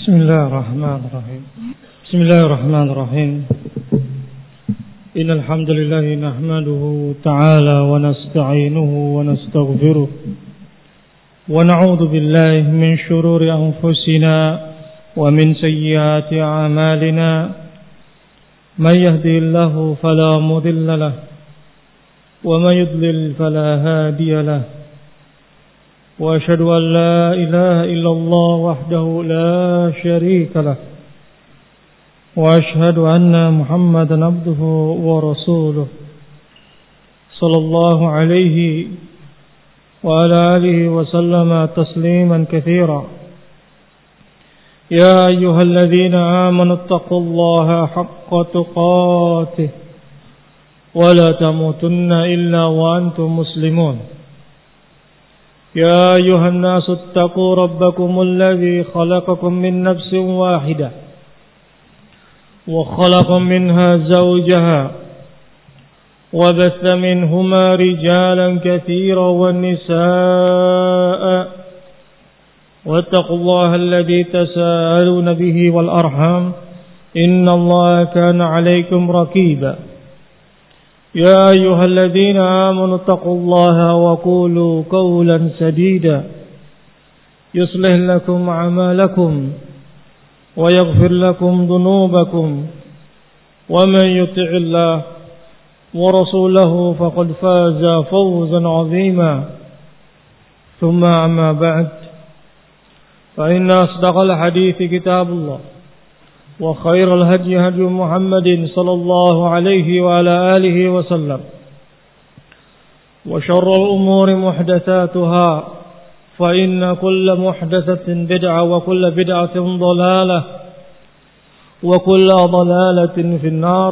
Bismillahirrahmanirrahim. Bismillahirrahmanirrahim. Innal hamdalillah nahmaduhu ta'ala wa nasta'inuhu wa nastaghfiruh wa na'udzu billahi min shururi anfusina wa min sayyiati a'malina. Man yahdihillahu fala mudilla lahu wa man yudlil fala hadiya lahu. وأشهد أن لا إله إلا الله وحده لا شريك له وأشهد أن محمدا عبده ورسوله صلى الله عليه وعلى آله وسلم تسليما كثيرا. يا أيها الذين آمنوا اتقوا الله حق تقاته ولا تموتن إلا وأنتم مسلمون. يا أيها الناس اتقوا ربكم الذي خلقكم من نفس واحدة وخلق منها زوجها وبث منهما رجالا كثيرا والنساء واتقوا الله الذي تساءلون به والأرحام إن الله كان عليكم رقيبا. يا أيها الذين آمنوا اتقوا الله وقولوا قولا سديدا يصلح لكم أعمالكم ويغفر لكم ذنوبكم ومن يطع الله ورسوله فقد فاز فوزا عظيما. ثم أما بعد فإن أصدق الحديث كتاب الله وخير الهدي هدي محمد صلى الله عليه وعلى آله وسلم وشر الأمور محدثاتها فإن كل محدثة بدعة وكل بدعة ضلالة وكل ضلالة في النار.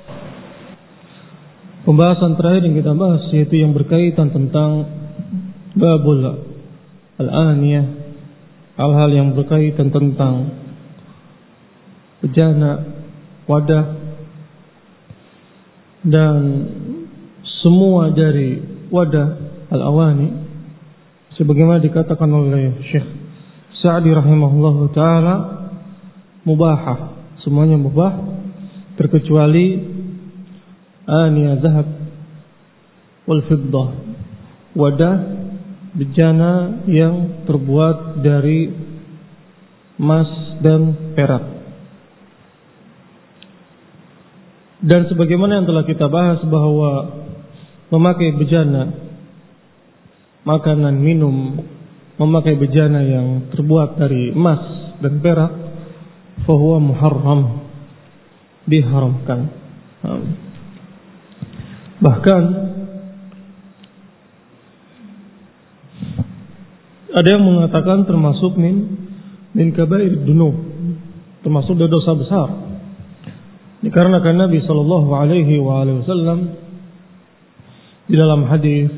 Pembahasan terakhir yang kita bahas yaitu yang berkaitan tentang babul al-aniyah, hal-hal yang berkaitan tentang bejana, wadah, dan semua dari wadah al-awani, sebagaimana dikatakan oleh Syekh Sa'di rahimahullahu ta'ala, mubahah, semuanya mubah terkecuali aniyah zahab wal fiddah, wadah bejana yang terbuat dari emas dan perak. Dan sebagaimana yang telah kita bahas bahwa memakai bejana, makanan, minum, memakai bejana yang terbuat dari emas dan perak, fahuwa muharram, diharamkan. Bahkan ada yang mengatakan termasuk min kabair dunub, termasuk dosa besar. Dikarenakan Nabi sallallahu alaihi wasallam di dalam hadis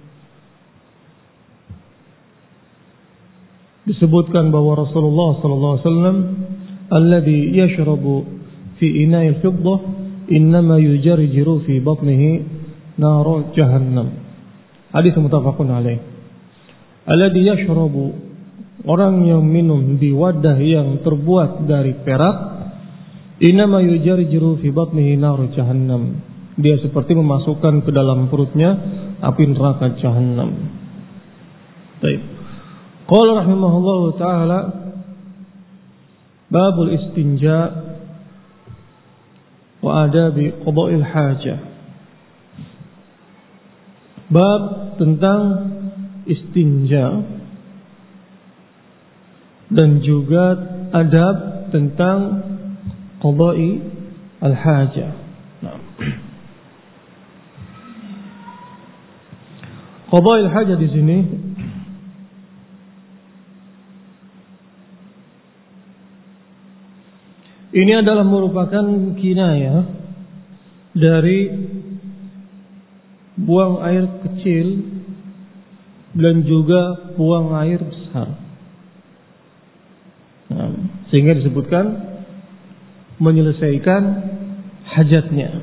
disebutkan bahwa Rasulullah sallallahu alaihi wasallam alladhi yashrabu fi ina'il fiddah innama yujarjiru fi batnihi nar jahannam. Hadis muttafaqun alaih. Alladhi yashrabu, orang yang minum di wadah yang terbuat dari perak, innama yujarjiru fi batnihi nar jahannam, dia seperti memasukkan ke dalam perutnya api neraka jahannam. Baik. Qala rahimahullahu taala babul istinja wa adabi qada'il hajah. Bab tentang istinja dan juga adab tentang qada'i al-hajah. Qada'i al-hajah di sini ini adalah merupakan kinayah dari buang air kecil dan juga buang air besar. Sehingga disebutkan menyelesaikan hajatnya.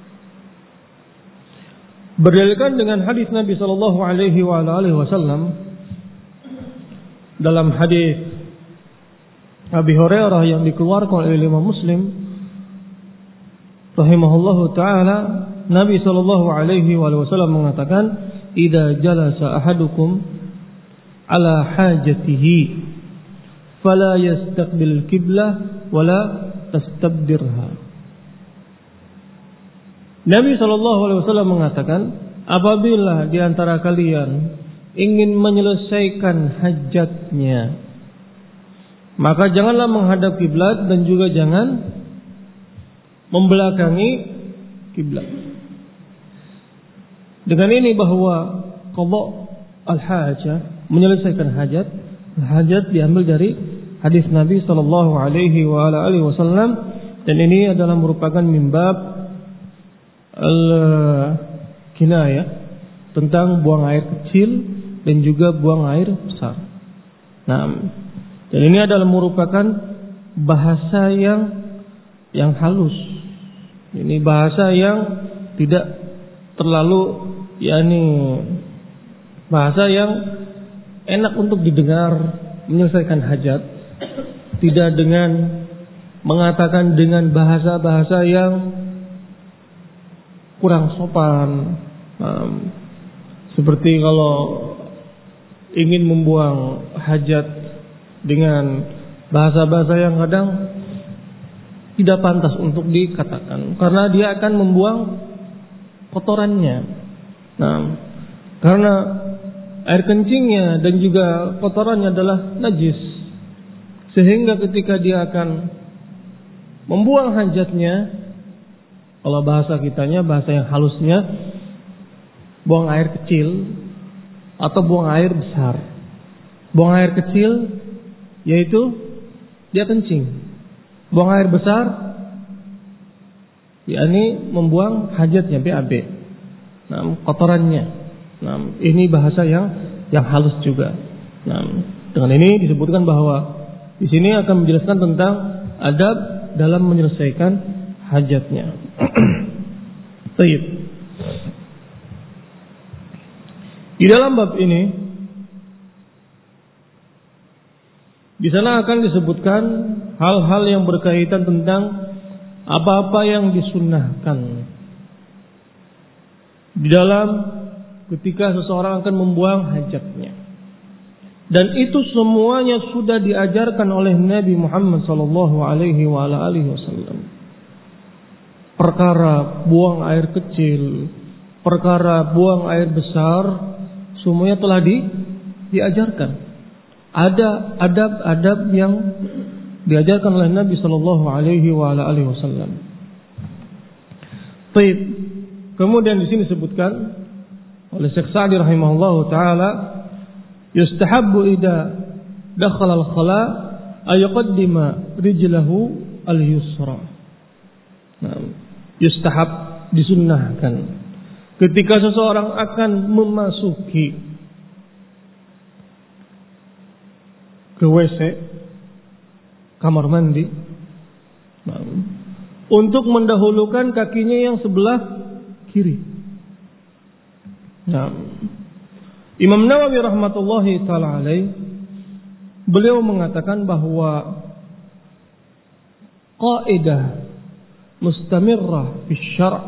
Berdalilkan dengan hadis Nabi sallallahu alaihi wasallam dalam hadis Abi Hurairah yang dikeluarkan oleh Imam Muslim rahimahullahu taala, Nabi sallallahu alaihi wasallam mengatakan, "Idza jalasa ahadukum ala hajatihi fala yastaqbil qiblah wala tastabdirha." Nabi sallallahu alaihi wasallam mengatakan, apabila di antara kalian ingin menyelesaikan hajatnya, maka janganlah menghadap kiblat dan juga jangan membelakangi kiblat. Dengan ini bahwa qada al-hajah, menyelesaikan hajat diambil dari hadis Nabi sallallahu alaihi wasallam, dan ini adalah merupakan mimbab al-kinayah tentang buang air kecil dan juga buang air besar. Nah, dan ini adalah merupakan bahasa yang halus. Ini bahasa yang tidak terlalu bahasa yang enak untuk didengar, menyelesaikan hajat. Tidak dengan mengatakan dengan bahasa-bahasa yang kurang sopan. Seperti kalau ingin membuang hajat dengan bahasa-bahasa yang kadang tidak pantas untuk dikatakan, karena dia akan membuang kotorannya. Nah, karena air kencingnya dan juga kotorannya adalah najis, sehingga ketika dia akan membuang hajatnya, kalau bahasa kitanya, bahasa yang halusnya, buang air kecil atau buang air besar. Buang air kecil yaitu dia kencing. Buang air besar yakni membuang hajatnya, BAB. Nah, kotorannya. Nah, ini bahasa yang halus juga. Nah, dengan ini disebutkan bahwa di sini akan menjelaskan tentang adab dalam menyelesaikan hajatnya. Baik. Di dalam bab ini di sana akan disebutkan hal-hal yang berkaitan tentang apa-apa yang disunnahkan di dalam ketika seseorang akan membuang hajatnya. Dan itu semuanya sudah diajarkan oleh Nabi Muhammad sallallahu alaihi wasallam. Perkara buang air kecil, perkara buang air besar, semuanya telah diajarkan. Ada adab-adab yang diajarkan oleh Nabi sallallahu alaihi wasallam. Baik. Kemudian di sini disebutkan oleh Syekh Sa'di rahimahullahu taala, yustahabbu idza dakhala al-khala ay yuqaddima rijlahu al-yusra. Nah, yustahab, disunnahkan ketika seseorang akan memasuki ke WC, kamar mandi, untuk mendahulukan kakinya yang sebelah kiri. Nah, Imam Nawawi rahmatullahi taala alaih, beliau mengatakan bahwa qaidah mustamirrah fi syara',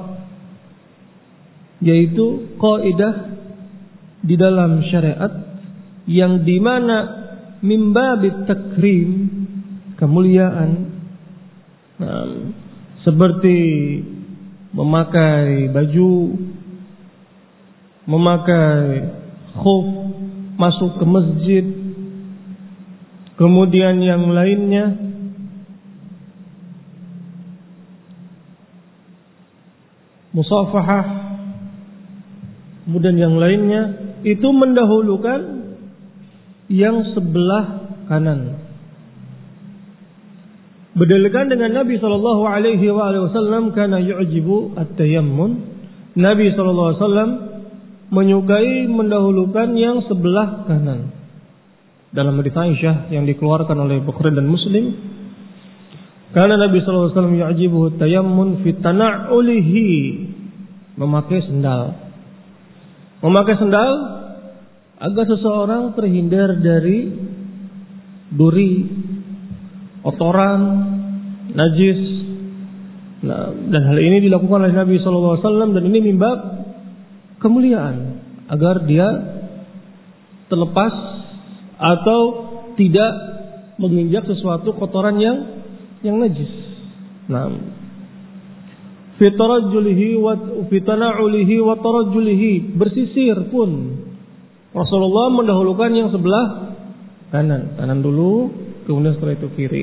yaitu kaidah di dalam syariat yang dimana mimbabit takrim, kemuliaan, seperti memakai baju, memakai khuf, masuk ke masjid, kemudian yang lainnya, musafahah, kemudian yang lainnya, itu mendahulukan yang sebelah kanan. Berdasarkan dengan Nabi sallallahu alaihi wasallam, kana yu'jibu at-tayammun. Nabi sallallahu alaihi wasallam menyukai mendahulukan yang sebelah kanan. Dalam hadis Aisyah yang dikeluarkan oleh Bukhari dan Muslim, karena Nabi sallallahu alaihi wasallam yu'jibuhu at-tayammun fi tana'ulihi, memakai sendal. Memakai sendal agar seseorang terhindar dari duri, kotoran, najis. Nah, dan hal ini dilakukan oleh Nabi SAW dan ini mimbar kemuliaan agar dia terlepas atau tidak menginjak sesuatu kotoran yang najis. Nah, fitarajjulihi wa fitana'ulihi wa tarajjulihi, bersisir pun Rasulullah mendahulukan yang sebelah kanan dulu, kemudian setelah itu kiri.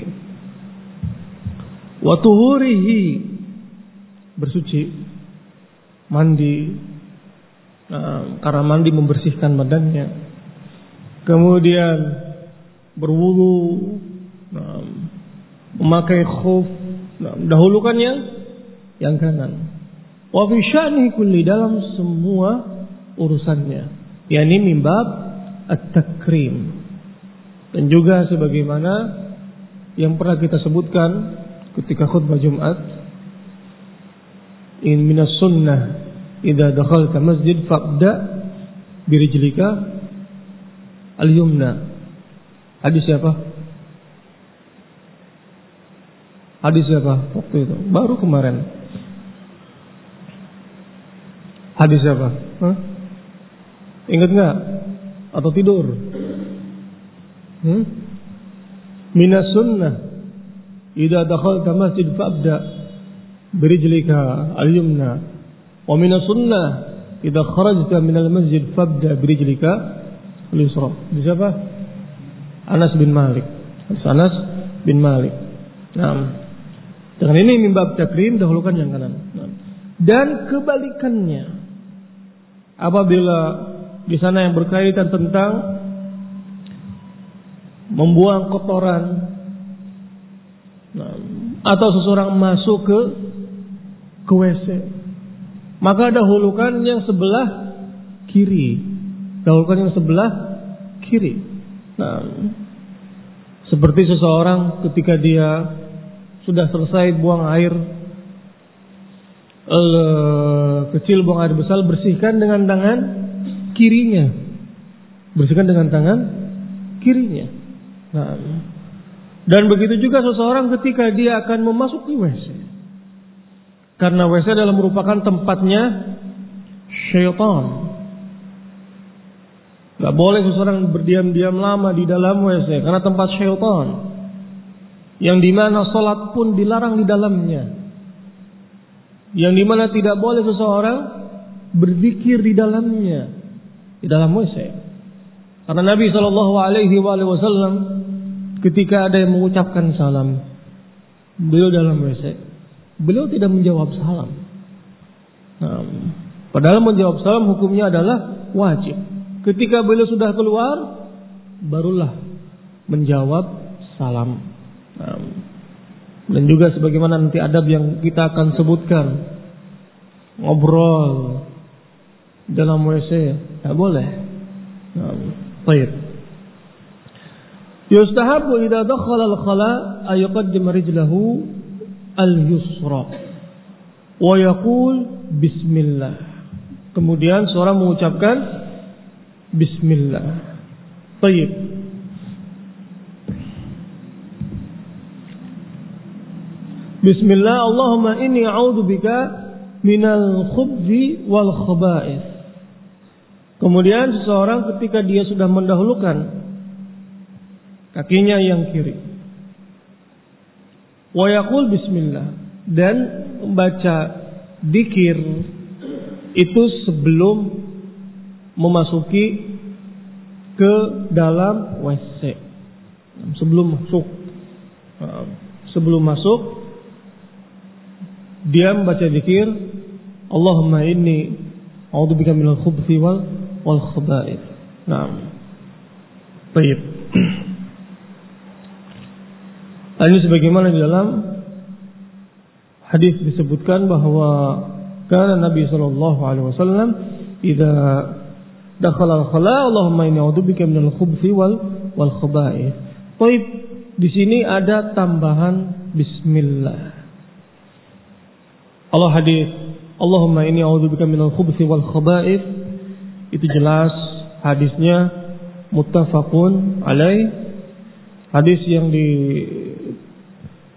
Wa tuhurihi, bersuci, mandi. Nah, karena mandi membersihkan badannya. Kemudian berwudu, memakai khuf, dahulukan yang kanan. Wa fi sya'nihi kulli, dalam semua urusannya, yakni min bab at-takrim. Dan juga sebagaimana yang pernah kita sebutkan ketika khutbah Jumat, in minas sunnah idza dakhalta masjid fabda birijlika al-yumna. Hadis siapa? Waktu itu baru kemarin. Hadis siapa? Ingat enggak? Atau tidur? Minas sunnah idza dakhalta masjid fabda birijlika al-yumna wa minas sunnah idza kharajta minal masjid fabda birijlika al-yusra. Siapa? Anas bin Malik. Nah, dengan ini min bab takrim, dahulukan yang kanan. Nah, dan kebalikannya, apabila di sana yang berkaitan tentang membuang kotoran, atau seseorang masuk ke WC, maka dahulukan yang sebelah kiri. Nah, seperti seseorang ketika dia sudah selesai buang air kecil, buang air besar, bersihkan dengan tangan kirinya. Nah, dan begitu juga seseorang ketika dia akan memasuki WC, karena WC adalah merupakan tempatnya syaitan. Gak boleh seseorang berdiam-diam lama di dalam WC karena tempat syaitan, yang dimana salat pun dilarang di dalamnya, yang dimana tidak boleh seseorang berzikir di dalamnya, di dalam WC. Karena Nabi SAW ketika ada yang mengucapkan salam, beliau dalam WC, beliau tidak menjawab salam. Padahal menjawab salam hukumnya adalah wajib. Ketika beliau sudah keluar, barulah menjawab salam. Dan juga sebagaimana nanti adab yang kita akan sebutkan, ngobrol dalam WC tidak boleh. Baik. Yustahabu idza dakhala al-khala ay yuqaddim rijlahu al-yusra wa yaqul bismillah. Kemudian seorang mengucapkan bismillah. Baik. Bismillah, Allahumma inni a'udzubika minal khubthi wal khaba'ith. Kemudian seseorang ketika dia sudah mendahulukan kakinya yang kiri, wa yaqul bismillah, dan membaca dzikir itu sebelum memasuki ke dalam WC, sebelum masuk dia membaca zikir, Allahumma inni a'udzubika minal khubuthi wal khaba'ith. Naam. Baik. Ini sebagaimana di dalam hadis disebutkan bahwa kana Nabi sallallahu alaihi wasallam idza dakhala al-khala Allahumma inni a'udzubika minal khubuthi wal khaba'ith. Baik, di sini ada tambahan bismillah. Allah hadis Allahumma inni a'udzubika minal khubuthi wal khaba'ith, itu jelas hadisnya muttafaqun alaih, hadis yang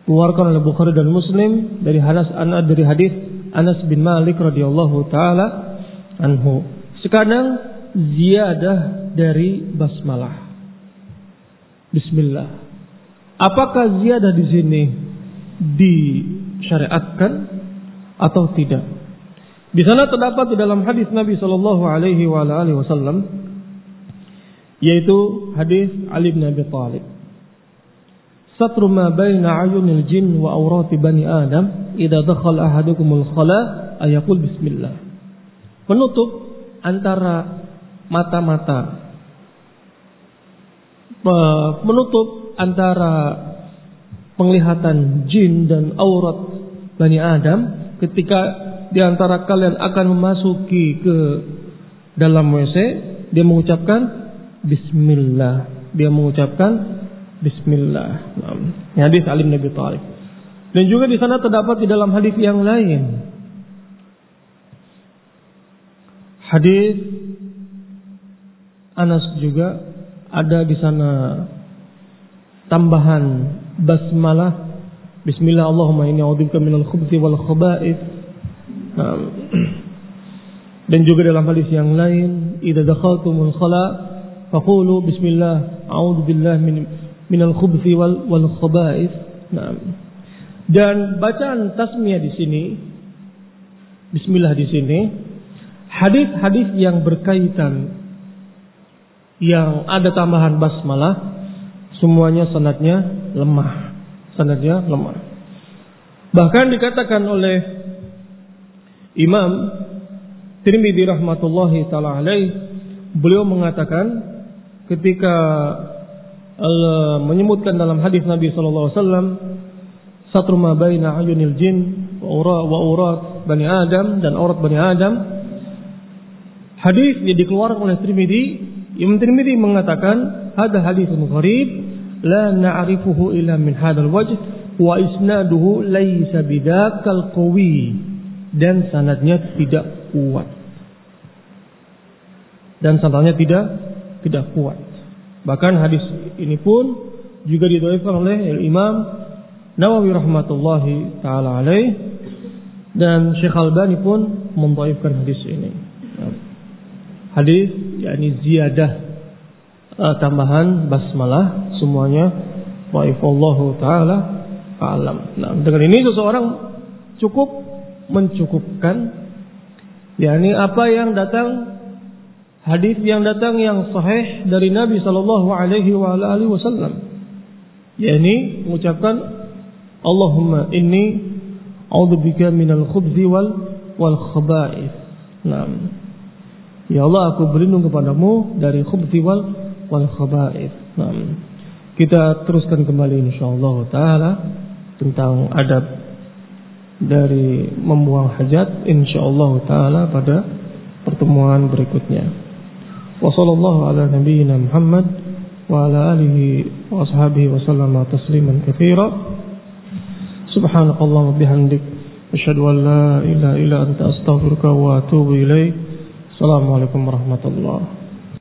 keluarkan oleh Bukhari dan Muslim dari hadis Anas bin Malik radhiyallahu taala anhu. Sekarang ziyadah dari basmalah. Bismillah. Apakah ziyadah di sini disyariatkan atau tidak? Di sana terdapat di dalam hadis Nabi sallallahu alaihi wasallam, yaitu hadis Ali bin Abi Thalib. Satru ma baina ayunil jin wa awrati bani Adam idza dakhala ahadukumul khala ayaqul bismillah. Menutup antara mata-mata, menutup antara penglihatan jin dan aurat Bani Adam ketika di antara kalian akan memasuki ke dalam WC, dia mengucapkan bismillah. Dia mengucapkan bismillah. Hadis Ali bin Abi Thalib. Dan juga di sana terdapat di dalam hadis yang lain, hadis Anas juga ada di sana tambahan basmalah, bismillah Allahumma inni a'udzubika minal khubuthi wal khaba'ith. Dan juga dalam hadis yang lain, idza dakhaltumul khala faqulu bismillah a'udzu billahi minal khubuthi wal khaba'ith. Dan bacaan tasmiyah di sini, bismillah di sini, hadis-hadis yang berkaitan yang ada tambahan basmalah, semuanya sanadnya lemah. Sanadnya lemah. Bahkan dikatakan oleh Imam Tirmidzi rahmatullahi taala alaih, beliau mengatakan ketika menyebutkan dalam hadis Nabi sallallahu alaihi wasallam, satru ma baina ayunil jin wa urat bani Adam, dan aurat bani Adam, hadis yang dikeluarkan oleh Tirmidzi. Imam Tirmidzi mengatakan hadza haditsun gharib la na'rifuhu illa min hadzal wajh wa isnaduhu laisa bidzakal qawi, dan sanadnya tidak kuat. Dan sanadnya tidak kuat. Bahkan hadis ini pun juga didhaifkan oleh Imam Nawawi rahmatullahi taala alaih, dan Syekh Albani pun mendhaifkan hadis ini. Hadis yakni ziyadah tambahan basmalah semuanya dhaif, wallahu taala alam. Nah, dengan ini seseorang cukup mencukupkan yakni apa yang datang, hadis yang datang yang sahih dari Nabi sallallahu alaihi wasallam, yakni mengucapkan Allahumma inni a'udzubika minal khubuthi wal khaba'ith. Nah, ya Allah, aku berlindung kepadamu dari khubuthi wal khaba'ith. Nah, kita teruskan kembali insyaallah taala tentang adab dari membuang hajat insyaallah taala pada pertemuan berikutnya. Wa sallallahu ala nabiyyina Muhammad wa ala alihi wa ashabihi wa sallama tasliman katsira. Subhanakallahumma bihamdik asyhadu an la ilaha illa anta astaghfiruka wa atubu ilaik. Assalamualaikum warahmatullahi